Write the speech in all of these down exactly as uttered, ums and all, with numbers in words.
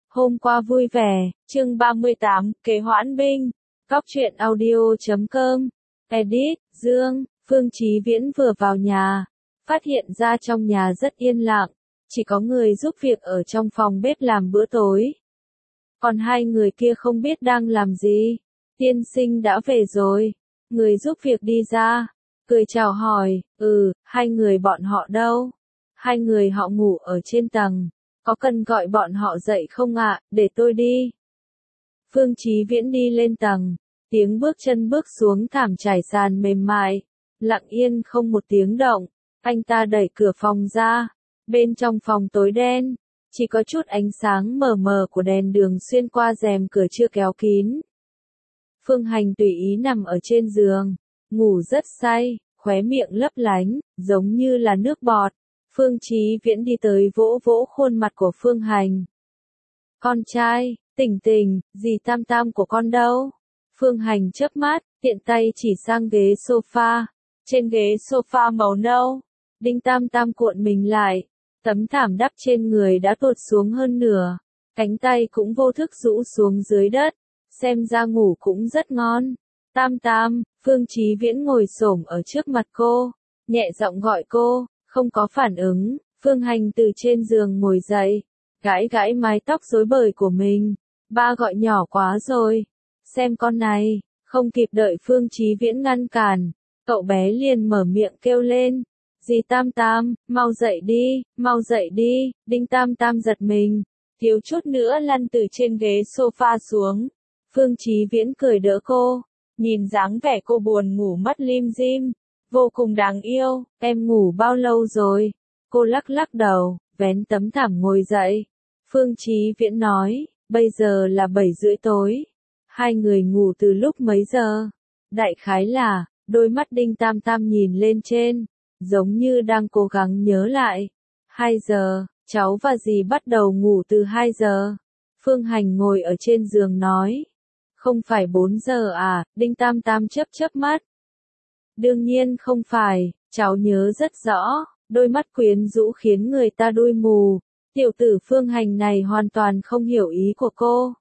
Hôm qua vui vẻ, chương ba mươi tám, kế hoãn binh, góc truyện audio.com, edit, Dương, Phương Chí Viễn vừa vào nhà, phát hiện ra trong nhà rất yên lặng, chỉ có người giúp việc ở trong phòng bếp làm bữa tối. Còn hai người kia không biết đang làm gì. Tiên sinh đã về rồi, người giúp việc đi ra, cười chào hỏi, ừ, hai người bọn họ đâu? Hai người họ ngủ ở trên tầng. Có cần gọi bọn họ dậy không ạ, để tôi đi. Phương Chí Viễn đi lên tầng, tiếng bước chân bước xuống thảm trải sàn mềm mại, lặng yên không một tiếng động, anh ta đẩy cửa phòng ra, bên trong phòng tối đen, chỉ có chút ánh sáng mờ mờ của đèn đường xuyên qua rèm cửa chưa kéo kín. Phương Hành tùy ý nằm ở trên giường, ngủ rất say, khóe miệng lấp lánh, giống như là nước bọt. Phương Chí Viễn đi tới vỗ vỗ khuôn mặt của Phương Hành. Con trai, tỉnh tỉnh, dì Tam Tam của con đâu? Phương Hành chớp mắt, tiện tay chỉ sang ghế sofa. Trên ghế sofa màu nâu, Đinh Tam Tam cuộn mình lại. Tấm thảm đắp trên người đã tuột xuống hơn nửa. Cánh tay cũng vô thức rũ xuống dưới đất. Xem ra ngủ cũng rất ngon. Tam Tam, Phương Chí Viễn ngồi xổm ở trước mặt cô. Nhẹ giọng gọi cô. Không có phản ứng, Phương Hành từ trên giường ngồi dậy, gãi gãi mái tóc rối bời của mình. Ba gọi nhỏ quá rồi. Xem con này, không kịp đợi Phương Chí Viễn ngăn cản, cậu bé liền mở miệng kêu lên. Dì Tam Tam, mau dậy đi, mau dậy đi, Đinh Tam Tam giật mình, thiếu chút nữa lăn từ trên ghế sofa xuống. Phương Chí Viễn cười đỡ cô, nhìn dáng vẻ cô buồn ngủ mắt lim dim. Vô cùng đáng yêu, em ngủ bao lâu rồi? Cô lắc lắc đầu, vén tấm thảm ngồi dậy. Phương Chí Viễn nói, bây giờ là bảy rưỡi tối. Hai người ngủ từ lúc mấy giờ? Đại khái là, đôi mắt Đinh Tam Tam nhìn lên trên, giống như đang cố gắng nhớ lại. Hai giờ, cháu và dì bắt đầu ngủ từ hai giờ. Phương Hành ngồi ở trên giường nói. Không phải bốn giờ à, Đinh Tam Tam chớp chớp mắt. Đương nhiên không phải, cháu nhớ rất rõ, đôi mắt quyến rũ khiến người ta đuôi mù. Tiểu tử Phương Hành này hoàn toàn không hiểu ý của cô.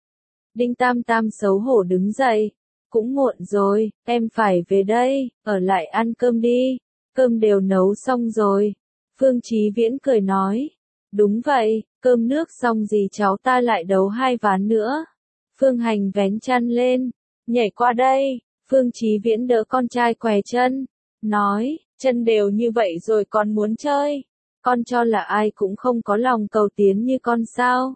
Đinh Tam Tam xấu hổ đứng dậy. Cũng muộn rồi, em phải về đây, ở lại ăn cơm đi. Cơm đều nấu xong rồi. Phương Chí Viễn cười nói. Đúng vậy, cơm nước xong gì cháu ta lại đấu hai ván nữa. Phương Hành vén chăn lên, nhảy qua đây. Phương Chí Viễn đỡ con trai què chân, nói, chân đều như vậy rồi còn muốn chơi, con cho là ai cũng không có lòng cầu tiến như con sao.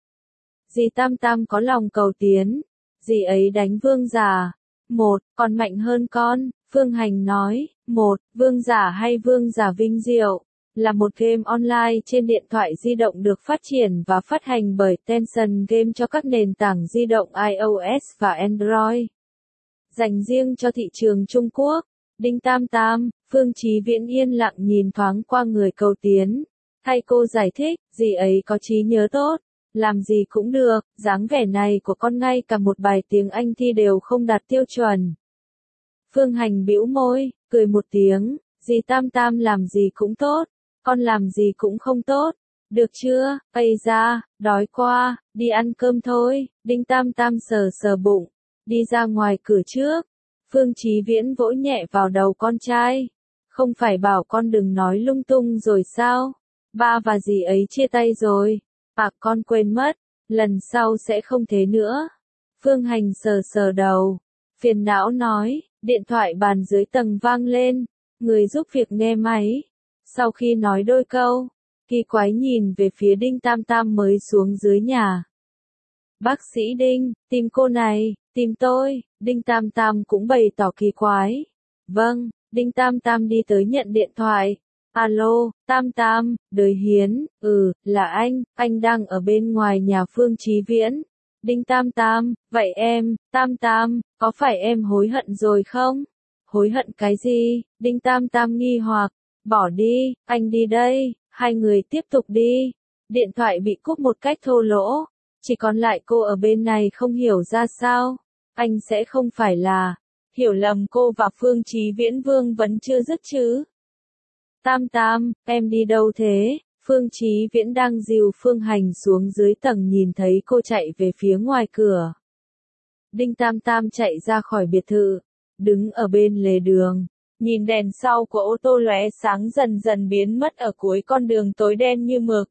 Dì Tam Tam có lòng cầu tiến, dì ấy đánh vương giả, một, còn mạnh hơn con, Phương Hành nói, một, vương giả hay vương giả vinh diệu, là một game online trên điện thoại di động được phát triển và phát hành bởi Tencent Game cho các nền tảng di động iOS và Android. Dành riêng cho thị trường Trung Quốc. Đinh Tam Tam, Phương Chí Viễn yên lặng nhìn thoáng qua người cầu tiến. Thay cô giải thích, dì ấy có trí nhớ tốt, làm gì cũng được, dáng vẻ này của con ngay cả một bài tiếng Anh thi đều không đạt tiêu chuẩn. Phương Hành bĩu môi, cười một tiếng, dì Tam Tam làm gì cũng tốt, con làm gì cũng không tốt. Được chưa, ây ra, đói quá, đi ăn cơm thôi. Đinh Tam Tam sờ sờ bụng. Đi ra ngoài cửa trước, Phương Chí Viễn vỗ nhẹ vào đầu con trai. Không phải bảo con đừng nói lung tung rồi sao? Ba và dì ấy chia tay rồi. À con quên mất, lần sau sẽ không thế nữa. Phương Hành sờ sờ đầu, phiền não nói, điện thoại bàn dưới tầng vang lên, người giúp việc nghe máy. Sau khi nói đôi câu, kỳ quái nhìn về phía Đinh Tam Tam mới xuống dưới nhà. Bác sĩ Đinh, tìm cô này, tìm tôi, Đinh Tam Tam cũng bày tỏ kỳ quái. Vâng, Đinh Tam Tam đi tới nhận điện thoại. Alo, Tam Tam, Đời Hiến, ừ, là anh, anh đang ở bên ngoài nhà Phương Chí Viễn. Đinh Tam Tam, vậy em, Tam Tam, có phải em hối hận rồi không? Hối hận cái gì? Đinh Tam Tam nghi hoặc, bỏ đi, anh đi đây, hai người tiếp tục đi. Điện thoại bị cúp một cách thô lỗ. Chỉ còn lại cô ở bên này không hiểu ra sao. Anh sẽ không phải là hiểu lầm cô và Phương Chí Viễn vương vấn chưa dứt chứ. Tam Tam, em đi đâu thế? Phương Chí Viễn đang dìu Phương Hành xuống dưới tầng nhìn thấy cô chạy về phía ngoài cửa. Đinh Tam Tam chạy ra khỏi biệt thự, đứng ở bên lề đường, nhìn đèn sau của ô tô lóe sáng dần dần biến mất ở cuối con đường tối đen như mực.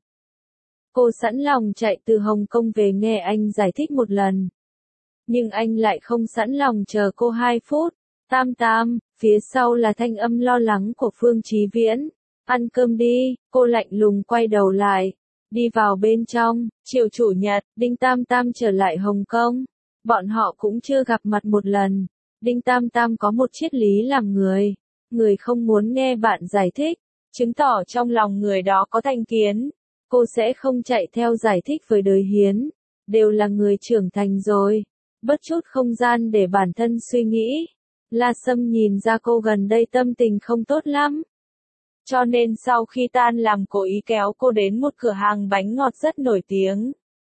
Cô sẵn lòng chạy từ Hồng Kông về nghe anh giải thích một lần. Nhưng anh lại không sẵn lòng chờ cô hai phút. Tam Tam, phía sau là thanh âm lo lắng của Phương Chí Viễn. Ăn cơm đi, cô lạnh lùng quay đầu lại. Đi vào bên trong, chiều chủ nhật, Đinh Tam Tam trở lại Hồng Kông. Bọn họ cũng chưa gặp mặt một lần. Đinh Tam Tam có một triết lý làm người. Người không muốn nghe bạn giải thích, chứng tỏ trong lòng người đó có thành kiến. Cô sẽ không chạy theo giải thích với đời hiến. Đều là người trưởng thành rồi. Bất chút không gian để bản thân suy nghĩ. La Sâm nhìn ra cô gần đây tâm tình không tốt lắm. Cho nên sau khi tan làm cố ý kéo cô đến một cửa hàng bánh ngọt rất nổi tiếng.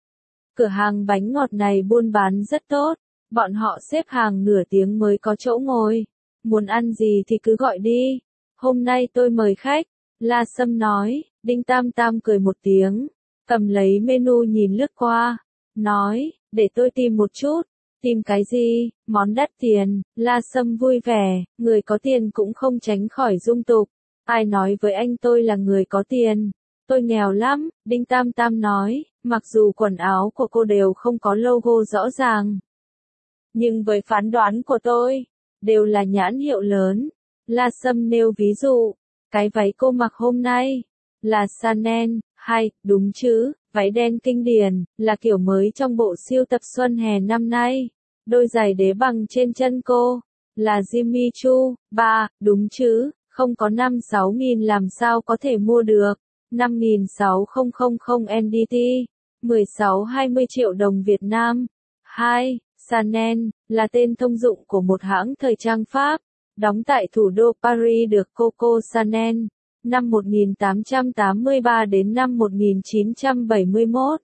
Cửa hàng bánh ngọt này buôn bán rất tốt. Bọn họ xếp hàng nửa tiếng mới có chỗ ngồi. Muốn ăn gì thì cứ gọi đi. Hôm nay tôi mời khách. La Sâm nói. Đinh Tam Tam cười một tiếng. Cầm lấy menu nhìn lướt qua. Nói, để tôi tìm một chút. Tìm cái gì, món đắt tiền. La Sâm vui vẻ. Người có tiền cũng không tránh khỏi dung tục. Ai nói với anh tôi là người có tiền? Tôi nghèo lắm, Đinh Tam Tam nói. Mặc dù quần áo của cô đều không có logo rõ ràng. Nhưng với phán đoán của tôi, đều là nhãn hiệu lớn. La Sâm nêu ví dụ, cái váy cô mặc hôm nay, là Chanel, hay, đúng chứ, váy đen kinh điển, là kiểu mới trong bộ siêu tập xuân hè năm nay. Đôi giày đế bằng trên chân cô, là Jimmy Choo, ba, đúng chứ, không có năm sáu nghìn làm sao có thể mua được, năm nghìn sáu trăm N D T, mười sáu hai mươi triệu đồng Việt Nam. hai. Chanel, là tên thông dụng của một hãng thời trang Pháp, đóng tại thủ đô Paris được Coco Chanel, năm một nghìn tám trăm tám mươi ba đến năm một nghìn chín trăm bảy mươi mốt.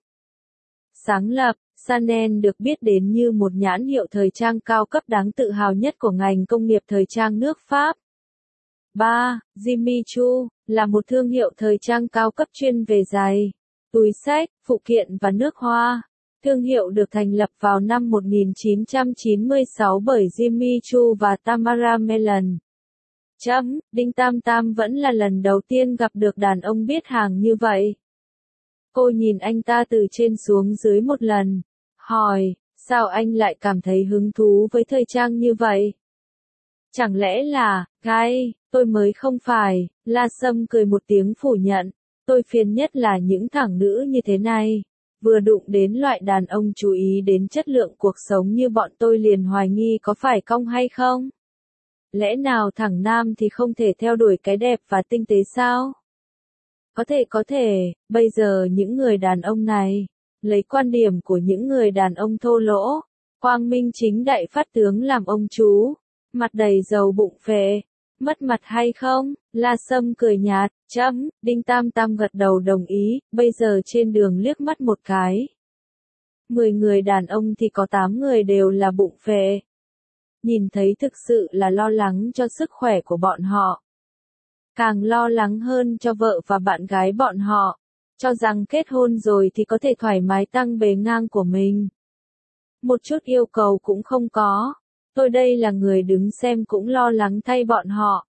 Sáng lập, Chanel được biết đến như một nhãn hiệu thời trang cao cấp đáng tự hào nhất của ngành công nghiệp thời trang nước Pháp. ba. Jimmy Choo, là một thương hiệu thời trang cao cấp chuyên về giày, túi xách, phụ kiện và nước hoa. Thương hiệu được thành lập vào năm một nghìn chín trăm chín mươi sáu bởi Jimmy Choo và Tamara Mellon. Chấm, Đinh Tam Tam vẫn là lần đầu tiên gặp được đàn ông biết hàng như vậy. Cô nhìn anh ta từ trên xuống dưới một lần, hỏi, sao anh lại cảm thấy hứng thú với thời trang như vậy? Chẳng lẽ là, gay, tôi mới không phải, La Sâm cười một tiếng phủ nhận, tôi phiền nhất là những thằng nữ như thế này. Vừa đụng đến loại đàn ông chú ý đến chất lượng cuộc sống như bọn tôi liền hoài nghi có phải cong hay không? Lẽ nào thằng nam thì không thể theo đuổi cái đẹp và tinh tế sao? Có thể có thể, bây giờ những người đàn ông này, lấy quan điểm của những người đàn ông thô lỗ, quang minh chính đại phát tướng làm ông chú, mặt đầy dầu bụng phệ, mất mặt hay không? La Sâm cười nhạt, chấm, Đinh Tam Tam gật đầu đồng ý, bây giờ trên đường liếc mắt một cái. Mười người đàn ông thì có tám người đều là bụng phệ. Nhìn thấy thực sự là lo lắng cho sức khỏe của bọn họ. Càng lo lắng hơn cho vợ và bạn gái bọn họ, cho rằng kết hôn rồi thì có thể thoải mái tăng bề ngang của mình. Một chút yêu cầu cũng không có. Tôi đây là người đứng xem cũng lo lắng thay bọn họ.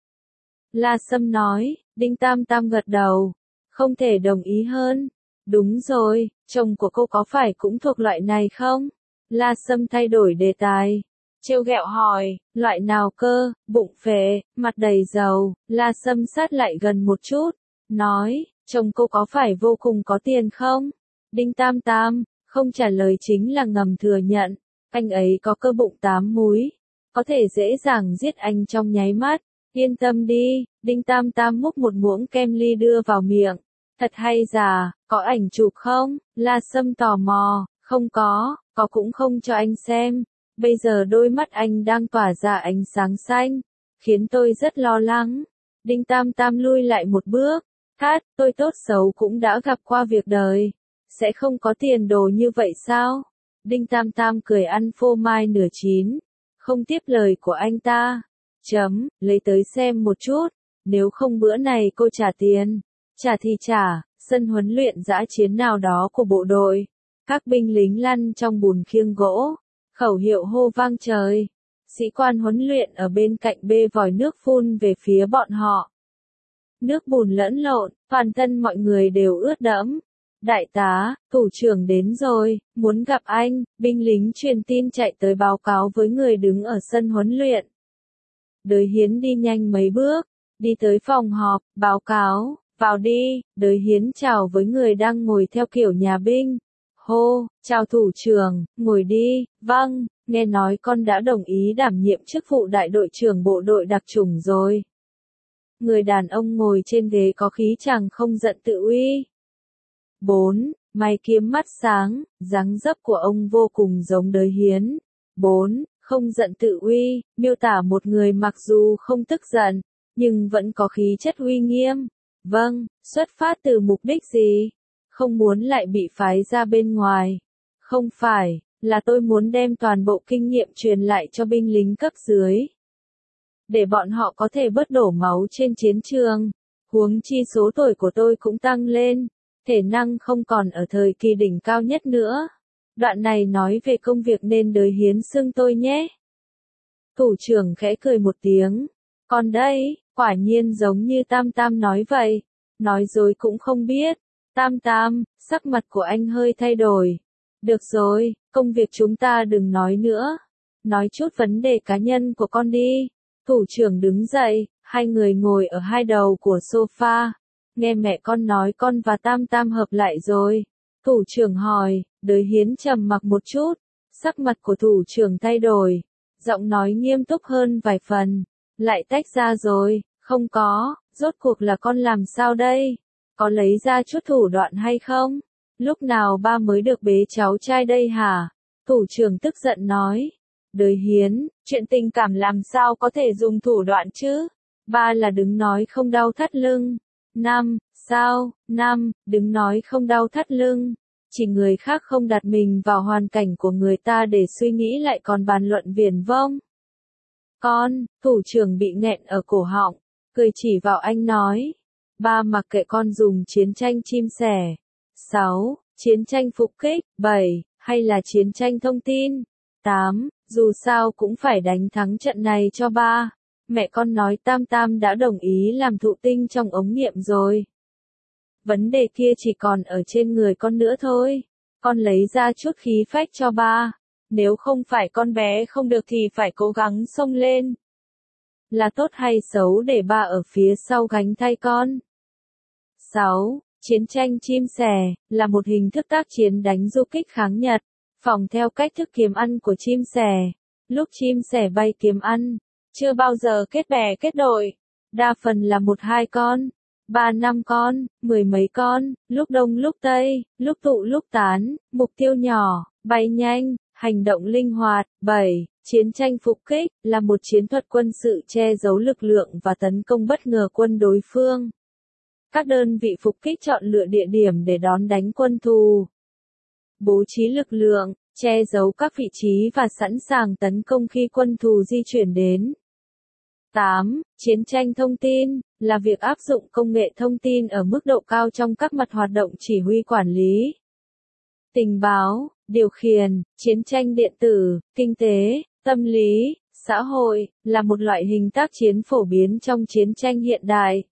La Sâm nói, Đinh Tam Tam gật đầu. Không thể đồng ý hơn. Đúng rồi, chồng của cô có phải cũng thuộc loại này không? La Sâm thay đổi đề tài. Trêu ghẹo hỏi, loại nào cơ, bụng phệ, mặt đầy dầu. La Sâm sát lại gần một chút. Nói, chồng cô có phải vô cùng có tiền không? Đinh Tam Tam, không trả lời chính là ngầm thừa nhận. Anh ấy có cơ bụng tám múi. Có thể dễ dàng giết anh trong nháy mắt. Yên tâm đi, Đinh Tam Tam múc một muỗng kem ly đưa vào miệng. Thật hay giả, có ảnh chụp không? La Sâm tò mò, không có, có cũng không cho anh xem. Bây giờ đôi mắt anh đang tỏa ra ánh sáng xanh, khiến tôi rất lo lắng. Đinh Tam Tam lui lại một bước. Hát, tôi tốt xấu cũng đã gặp qua việc đời. Sẽ không có tiền đồ như vậy sao? Đinh Tam Tam cười ăn phô mai nửa chín. Không tiếp lời của anh ta. Chấm, lấy tới xem một chút. Nếu không bữa này cô trả tiền. Trả thì trả, sân huấn luyện dã chiến nào đó của bộ đội. Các binh lính lăn trong bùn khiêng gỗ, khẩu hiệu hô vang trời. Sĩ quan huấn luyện ở bên cạnh bê vòi nước phun về phía bọn họ. Nước bùn lẫn lộn, toàn thân mọi người đều ướt đẫm. Đại tá, thủ trưởng đến rồi, muốn gặp anh, binh lính truyền tin chạy tới báo cáo với người đứng ở sân huấn luyện. Đới Hiến đi nhanh mấy bước, đi tới phòng họp, báo cáo, vào đi, Đới Hiến chào với người đang ngồi theo kiểu nhà binh. Hô, chào thủ trưởng, ngồi đi, vâng, nghe nói con đã đồng ý đảm nhiệm chức vụ đại đội trưởng bộ đội đặc chủng rồi. Người đàn ông ngồi trên ghế có khí chàng không giận tự uy. bốn. Mày kiếm mắt sáng, dáng dấp của ông vô cùng giống Đới Hiến. bốn. Không giận tự uy, miêu tả một người mặc dù không tức giận, nhưng vẫn có khí chất uy nghiêm. Vâng, xuất phát từ mục đích gì? Không muốn lại bị phái ra bên ngoài. Không phải, là tôi muốn đem toàn bộ kinh nghiệm truyền lại cho binh lính cấp dưới. Để bọn họ có thể bớt đổ máu trên chiến trường. Huống chi số tuổi của tôi cũng tăng lên. Thể năng không còn ở thời kỳ đỉnh cao nhất nữa. Đoạn này nói về công việc nên Đới Hiến xưng tôi nhé. Thủ trưởng khẽ cười một tiếng. Còn đây, quả nhiên giống như Tam Tam nói vậy. Nói dối cũng không biết. Tam Tam, sắc mặt của anh hơi thay đổi. Được rồi, công việc chúng ta đừng nói nữa. Nói chút vấn đề cá nhân của con đi. Thủ trưởng đứng dậy, hai người ngồi ở hai đầu của sofa. Nghe mẹ con nói con và Tam Tam hợp lại rồi. Thủ trưởng hỏi, Đới Hiến trầm mặc một chút. Sắc mặt của thủ trưởng thay đổi. Giọng nói nghiêm túc hơn vài phần. Lại tách ra rồi, không có, rốt cuộc là con làm sao đây? Có lấy ra chút thủ đoạn hay không? Lúc nào ba mới được bế cháu trai đây hả? Thủ trưởng tức giận nói. Đới Hiến, chuyện tình cảm làm sao có thể dùng thủ đoạn chứ? Ba là đứng nói không đau thắt lưng. Năm, sao? Năm, đứng nói không đau thắt lưng. Chỉ người khác không đặt mình vào hoàn cảnh của người ta để suy nghĩ lại còn bàn luận viển vông. Con, thủ trưởng bị nghẹn ở cổ họng, cười chỉ vào anh nói. Ba mặc kệ con dùng chiến tranh chim sẻ. Sáu, chiến tranh phục kích. Bảy, hay là chiến tranh thông tin. Tám, dù sao cũng phải đánh thắng trận này cho ba. Mẹ con nói Tam Tam đã đồng ý làm thụ tinh trong ống nghiệm rồi. Vấn đề kia chỉ còn ở trên người con nữa thôi. Con lấy ra chút khí phách cho ba. Nếu không phải con bé không được thì phải cố gắng xông lên. Là tốt hay xấu để ba ở phía sau gánh thay con. Sáu. Chiến tranh chim sẻ, là một hình thức tác chiến đánh du kích kháng Nhật, phỏng theo cách thức kiếm ăn của chim sẻ. Lúc chim sẻ bay kiếm ăn, chưa bao giờ kết bè kết đội, đa phần là một hai con, ba năm con, mười mấy con, lúc đông lúc tây, lúc tụ lúc tán, mục tiêu nhỏ, bay nhanh, hành động linh hoạt. Bảy. Chiến tranh phục kích, là một chiến thuật quân sự che giấu lực lượng và tấn công bất ngờ quân đối phương. Các đơn vị phục kích chọn lựa địa điểm để đón đánh quân thù, bố trí lực lượng, che giấu các vị trí và sẵn sàng tấn công khi quân thù di chuyển đến. Tám. Chiến tranh thông tin, là việc áp dụng công nghệ thông tin ở mức độ cao trong các mặt hoạt động chỉ huy quản lý, tình báo, điều khiển. Chiến tranh điện tử, kinh tế, tâm lý, xã hội, là một loại hình tác chiến phổ biến trong chiến tranh hiện đại.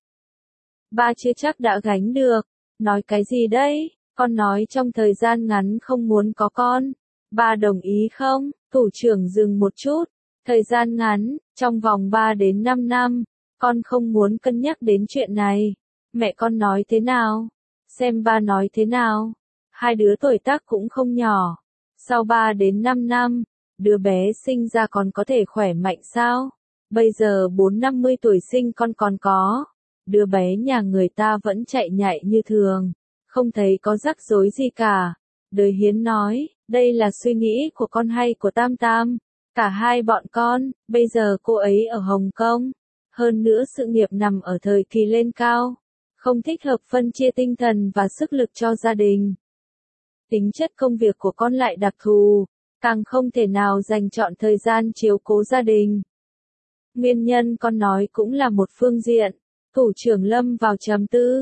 Ba chưa chắc đã gánh được. Nói cái gì đấy? Con nói trong thời gian ngắn không muốn có con. Ba đồng ý không? Thủ trưởng dừng một chút. Thời gian ngắn, trong vòng ba đến năm năm, con không muốn cân nhắc đến chuyện này. Mẹ con nói thế nào? Xem ba nói thế nào? Hai đứa tuổi tác cũng không nhỏ. Sau ba đến năm năm, đứa bé sinh ra còn có thể khỏe mạnh sao? Bây giờ bốn năm mươi tuổi sinh con còn có. Đứa bé nhà người ta vẫn chạy nhạy như thường, không thấy có rắc rối gì cả. Đới Hiến nói, đây là suy nghĩ của con hay của Tam Tam? Cả hai bọn con. Bây giờ cô ấy ở Hồng Kông. Hơn nữa sự nghiệp nằm ở thời kỳ lên cao. Không thích hợp phân chia tinh thần và sức lực cho gia đình. Tính chất công việc của con lại đặc thù, càng không thể nào dành trọn thời gian chiếu cố gia đình. Nguyên nhân con nói cũng là một phương diện. Thủ trưởng lâm vào trầm tư.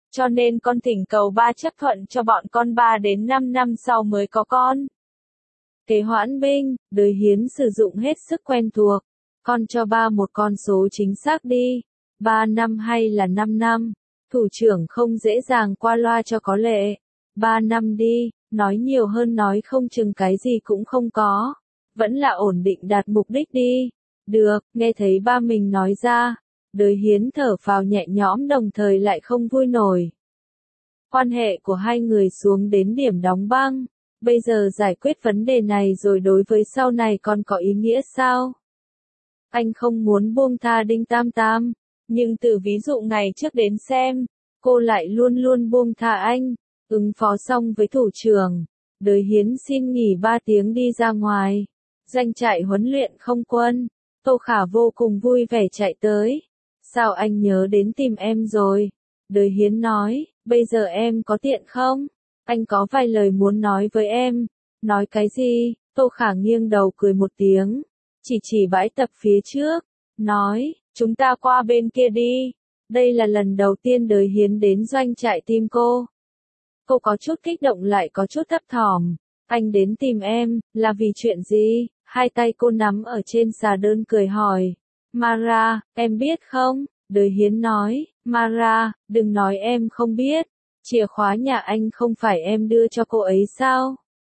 Cho nên con thỉnh cầu ba chấp thuận cho bọn con ba đến năm năm sau mới có con. Kế Hoãn Binh, Đới Hiến sử dụng hết sức quen thuộc. Con cho ba một con số chính xác đi. Ba năm hay là năm năm? Thủ trưởng không dễ dàng qua loa cho có lệ. Ba năm đi, nói nhiều hơn nói không chừng cái gì cũng không có. Vẫn là ổn định đạt mục đích đi. Được, nghe thấy ba mình nói ra. Đới Hiến thở phào nhẹ nhõm đồng thời lại không vui nổi. Quan hệ của hai người xuống đến điểm đóng băng. Bây giờ giải quyết vấn đề này rồi đối với sau này còn có ý nghĩa sao? Anh không muốn buông tha Đinh Tam Tam, nhưng từ ví dụ ngày trước đến xem, cô lại luôn luôn buông tha anh. Ứng phó xong với thủ trưởng, Đới Hiến xin nghỉ ba tiếng đi ra ngoài. Doanh trại huấn luyện không quân, Tô Khả vô cùng vui vẻ chạy tới. Sao anh nhớ đến tìm em rồi? Đới Hiến nói, bây giờ em có tiện không? Anh có vài lời muốn nói với em. Nói cái gì? Tô Khả nghiêng đầu cười một tiếng, chỉ chỉ bãi tập phía trước, nói, chúng ta qua bên kia đi. Đây là lần đầu tiên Đới Hiến đến doanh trại tìm cô. Cô có chút kích động lại có chút thấp thỏm. Anh đến tìm em, là vì chuyện gì? Hai tay cô nắm ở trên xà đơn cười hỏi. Mara, em biết không? Đới Hiến nói, Mara, đừng nói em không biết. Chìa khóa nhà anh không phải em đưa cho cô ấy sao?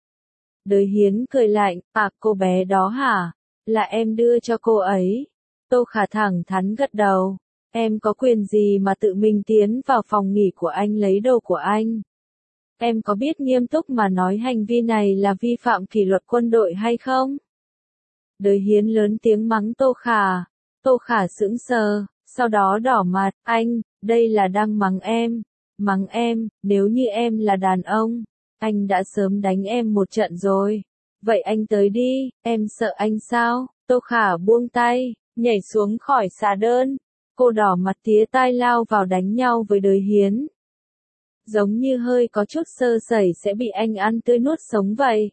Đới Hiến cười lạnh, à cô bé đó hả? Là em đưa cho cô ấy. Tô Khả thẳng thắn gật đầu. Em có quyền gì mà tự mình tiến vào phòng nghỉ của anh lấy đồ của anh? Em có biết nghiêm túc mà nói hành vi này là vi phạm kỷ luật quân đội hay không? Đới Hiến lớn tiếng mắng Tô Khả. Tô Khả sững sờ, sau đó đỏ mặt, anh, đây là đang mắng em. Mắng em, nếu như em là đàn ông, anh đã sớm đánh em một trận rồi. Vậy anh tới đi, em sợ anh sao? Tô Khả buông tay, nhảy xuống khỏi xà đơn. Cô đỏ mặt tía tai lao vào đánh nhau với Đới Hiến. Giống như hơi có chút sơ sẩy sẽ bị anh ăn tươi nuốt sống vậy.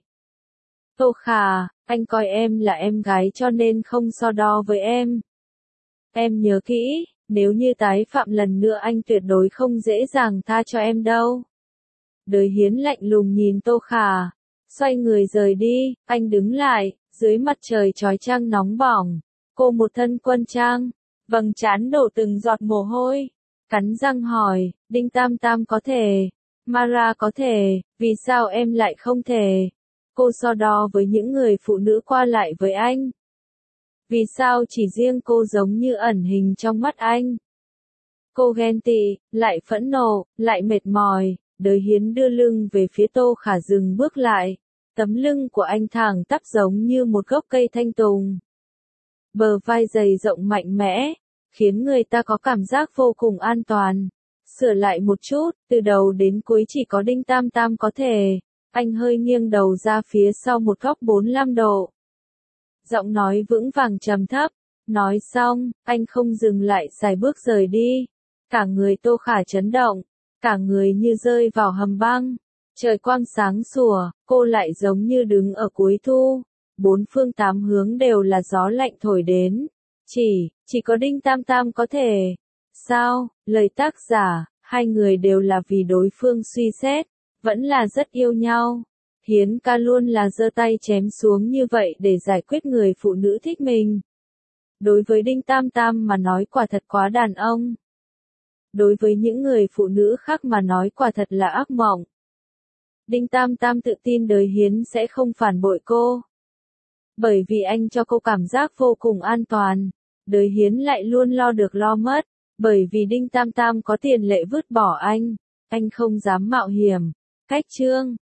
Tô Khả, anh coi em là em gái cho nên không so đo với em. Em nhớ kỹ, nếu như tái phạm lần nữa anh tuyệt đối không dễ dàng tha cho em đâu. Đới Hiến lạnh lùng nhìn Tô Khả, xoay người rời đi, anh đứng lại, dưới mặt trời chói chang nóng bỏng. Cô một thân quân trang, vầng trán đổ từng giọt mồ hôi, cắn răng hỏi, Đinh Tam Tam có thể, Mara có thể, vì sao em lại không thể? Cô so đo với những người phụ nữ qua lại với anh. Vì sao chỉ riêng cô giống như ẩn hình trong mắt anh? Cô ghen tị, lại phẫn nộ, lại mệt mỏi. Đới Hiến đưa lưng về phía Tô Khả dừng bước lại. Tấm lưng của anh thẳng tắp giống như một gốc cây thanh tùng. Bờ vai dày rộng mạnh mẽ, khiến người ta có cảm giác vô cùng an toàn. Sửa lại một chút, từ đầu đến cuối chỉ có Đinh Tam Tam có thể. Anh hơi nghiêng đầu ra phía sau một góc bốn mươi lăm độ. Giọng nói vững vàng trầm thấp. Nói xong, anh không dừng lại xài bước rời đi. Cả người Tô Khả chấn động. Cả người như rơi vào hầm băng. Trời quang sáng sủa, cô lại giống như đứng ở cuối thu. Bốn phương tám hướng đều là gió lạnh thổi đến. Chỉ, chỉ có Đinh Tam Tam có thể. Sao, lời tác giả, hai người đều là vì đối phương suy xét. Vẫn là rất yêu nhau. Hiến ca luôn là giơ tay chém xuống như vậy để giải quyết người phụ nữ thích mình. Đối với Đinh Tam Tam mà nói quả thật quá đàn ông. Đối với những người phụ nữ khác mà nói quả thật là ác mộng. Đinh Tam Tam tự tin Đới Hiến sẽ không phản bội cô. Bởi vì anh cho cô cảm giác vô cùng an toàn. Đới Hiến lại luôn lo được lo mất. Bởi vì Đinh Tam Tam có tiền lệ vứt bỏ anh. Anh không dám mạo hiểm. Cách chương